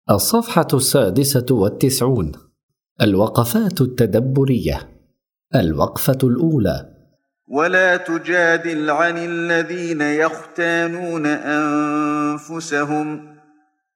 الصفحة 96. الوقفات التدبرية. الوقفة الأولى: ولا تجادل عن الذين يختانون أنفسهم،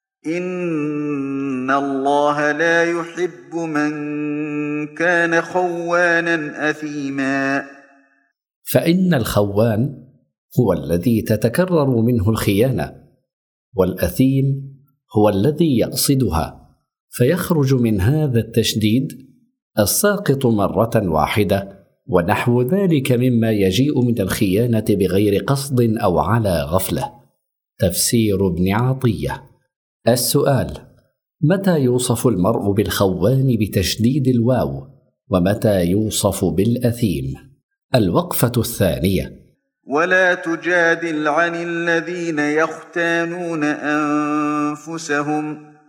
إن الله لا يحب من كان خوانا أثيما. فإن الخوان هو الذي تتكرر منه الخيانة، والأثيم هو الذي يقصدها، فيخرج من هذا التشديد الساقط مرة واحدة، ونحو ذلك مما يجيء من الخيانة بغير قصد أو على غفلة. تفسير ابن عطية. السؤال: متى يوصف المرء بالخوان بتشديد الواو؟ ومتى يوصف بالأثيم؟ الوقفة الثانية: ولا تجادل عن الذين يختانون أنفسهم،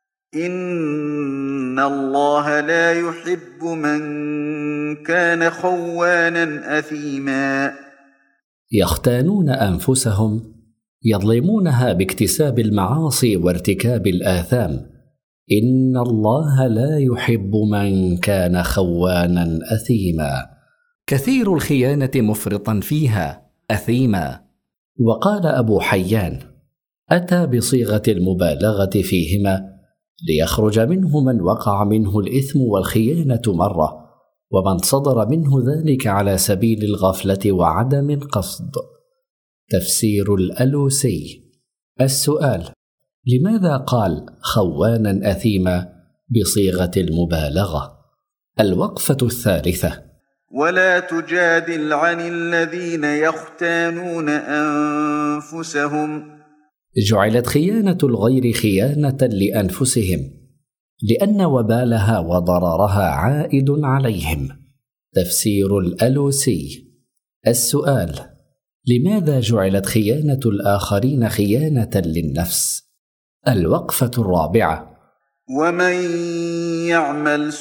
إن الله لا يحب من كان خوانا أثيما. يختانون أنفسهم يظلمونها باكتساب المعاصي وارتكاب الآثام. إن الله لا يحب من كان خوانا أثيما. كثير الخيانة مفرطا فيها أثيما. وقال أبو حيان: أتى بصيغة المبالغة فيهما ليخرج منه من وقع منه الإثم والخيانة مرة، ومن صدر منه ذلك على سبيل الغفلة وعدم القصد. تفسير الألوسي. السؤال: لماذا قال خوانا أثيما بصيغة المبالغة؟ الوقفة الثالثة: ولا تجادل عن الذين يختانون أنفسهم. جعلت خيانة الغير خيانة لأنفسهم، لأن وبالها وضررها عائد عليهم. تفسير الألوسي. السؤال: لماذا جعلت خيانة الآخرين خيانة للنفس؟ الوقفة الرابعة: ومن يعمل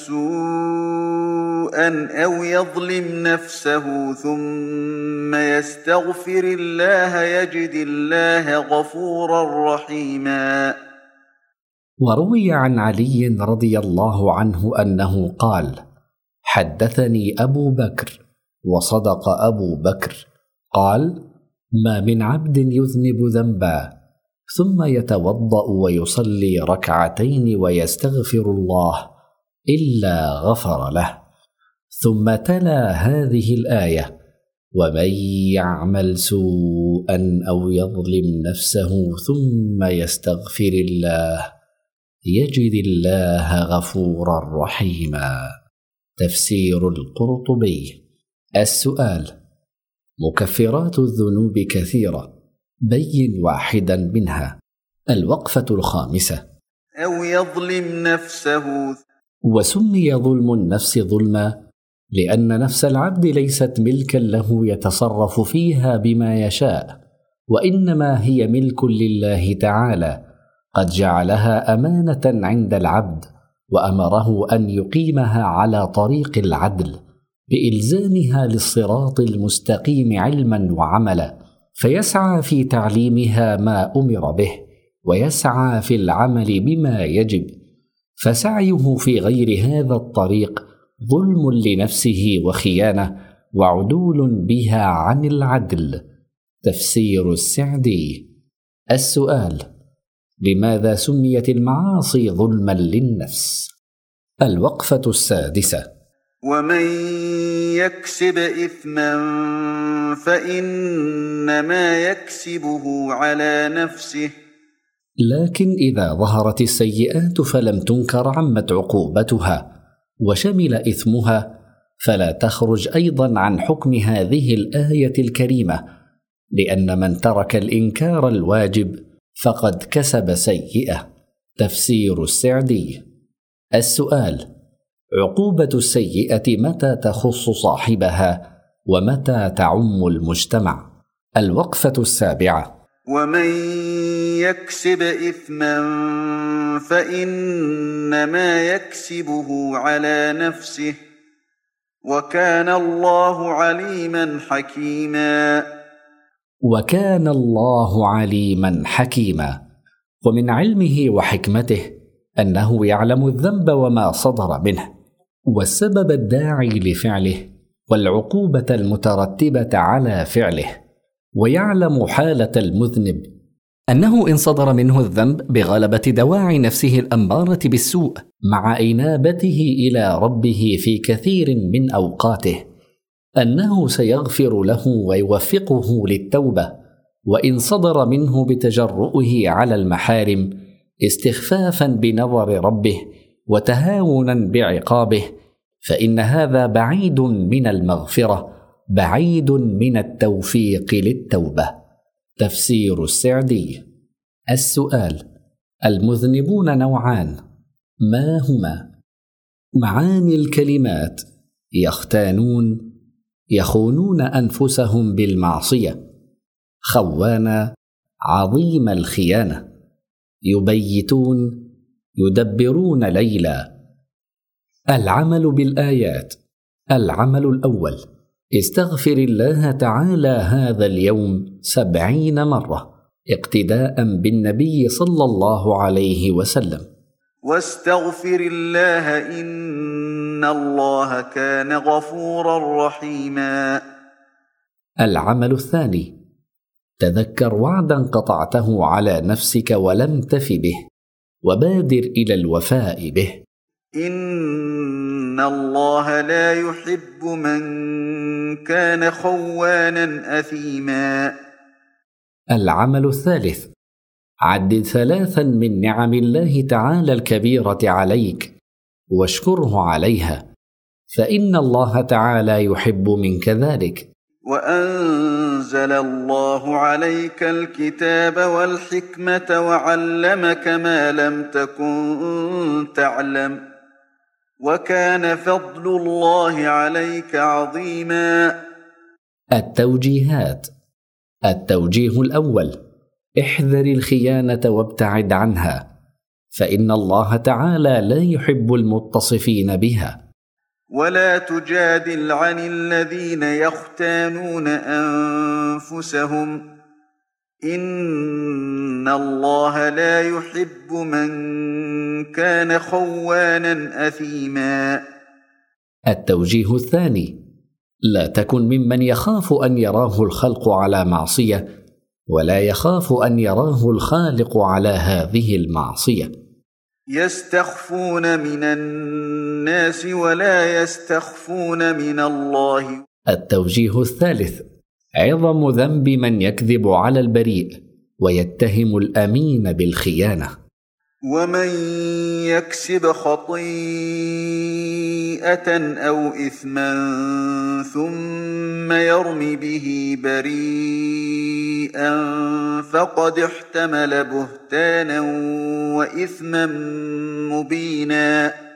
سوءا أو يظلم نفسه ثم يستغفر الله يجد الله غفورا رحيما. وروي عن علي رضي الله عنه أنه قال: حدثني أبو بكر، وصدق أبو بكر، قال: ما من عبد يذنب ذنبا ثم يتوضأ ويصلي ركعتين ويستغفر الله إلا غفر له. ثم تلا هذه الآية: ومن يعمل سوءا أو يظلم نفسه ثم يستغفر الله يجد الله غفورا رحيما. تفسير القرطبي. السؤال: مكفرات الذنوب كثيرة، بين واحدا منها. الوقفة الخامسة: أو يظلم نفسه. وسمي ظلم النفس ظلما لأن نفس العبد ليست ملكا له يتصرف فيها بما يشاء، وإنما هي ملك لله تعالى، قد جعلها أمانة عند العبد، وأمره أن يقيمها على طريق العدل بإلزامها للصراط المستقيم علما وعملا، فيسعى في تعليمها ما أمر به، ويسعى في العمل بما يجب، فسعيه في غير هذا الطريق ظلم لنفسه وخيانة، وعدول بها عن العدل. تفسير السعدي. السؤال: لماذا سميت المعاصي ظلما للنفس؟ الوقفة السادسة: ومن يكسب إثما فإنما يكسبه على نفسه. لكن إذا ظهرت السيئات فلم تنكر عمت عقوبتها وشمل إثمها، فلا تخرج أيضا عن حكم هذه الآية الكريمة، لأن من ترك الإنكار الواجب فقد كسب سيئة. تفسير السعدي. السؤال: عقوبة السيئة متى تخص صاحبها ومتى تعم المجتمع؟ الوقفة السابعة: ومن يكسب إثما فإنما يكسبه على نفسه، وكان الله عليما حكيما. وكان الله عليما حكيما. ومن علمه وحكمته أنه يعلم الذنب وما صدر منه والسبب الداعي لفعله والعقوبة المترتبة على فعله، ويعلم حالة المذنب أنه إن صدر منه الذنب بغلبة دواعي نفسه الأمارة بالسوء مع إنابته إلى ربه في كثير من أوقاته أنه سيغفر له ويوفقه للتوبة، وإن صدر منه بتجرؤه على المحارم استخفافا بنظر ربه وتهاونا بعقابه فإن هذا بعيد من المغفرة، بعيد من التوفيق للتوبة. تفسير السعدي. السؤال: المذنبون نوعان، ما هما؟ معاني الكلمات: يختانون، يخونون أنفسهم بالمعصية. خوانا، عظيم الخيانة. يبيتون، يدبرون ليلا. العمل بالآيات. العمل الأول: استغفر الله تعالى هذا اليوم 70 مرة اقتداء بالنبي صلى الله عليه وسلم. واستغفر الله إن الله كان غفورا رحيما. العمل الثاني: تذكر وعدا قطعته على نفسك ولم تف به وبادر إلى الوفاء به. إن الله لا يحب من كان خوانا أثيما. العمل الثالث: عدد 3 من نعم الله تعالى الكبيرة عليك واشكره عليها، فإن الله تعالى يحب منك ذلك. وأنزل الله عليك الكتاب والحكمة وعلمك ما لم تكن تعلم، وكان فضل الله عليك عظيما. التوجيهات. التوجيه الأول: احذر الخيانة وابتعد عنها، فإن الله تعالى لا يحب المتصفين بها. ولا تجادل عن الذين يختانون أنفسهم، إن الله لا يحب من كان خوانا أثيما. التوجيه الثاني: لا تكن ممن يخاف أن يراه الخلق على معصية ولا يخاف أن يراه الخالق على هذه المعصية. يستخفون من الناس ولا يستخفون من الله. التوجيه الثالث: عظم ذنب من يكذب على البريء ويتهم الأمين بالخيانة. ومن يكسب خطيئة أو إثما ثم يرم به بريئا فقد احتمل بهتانا وإثما مبينا.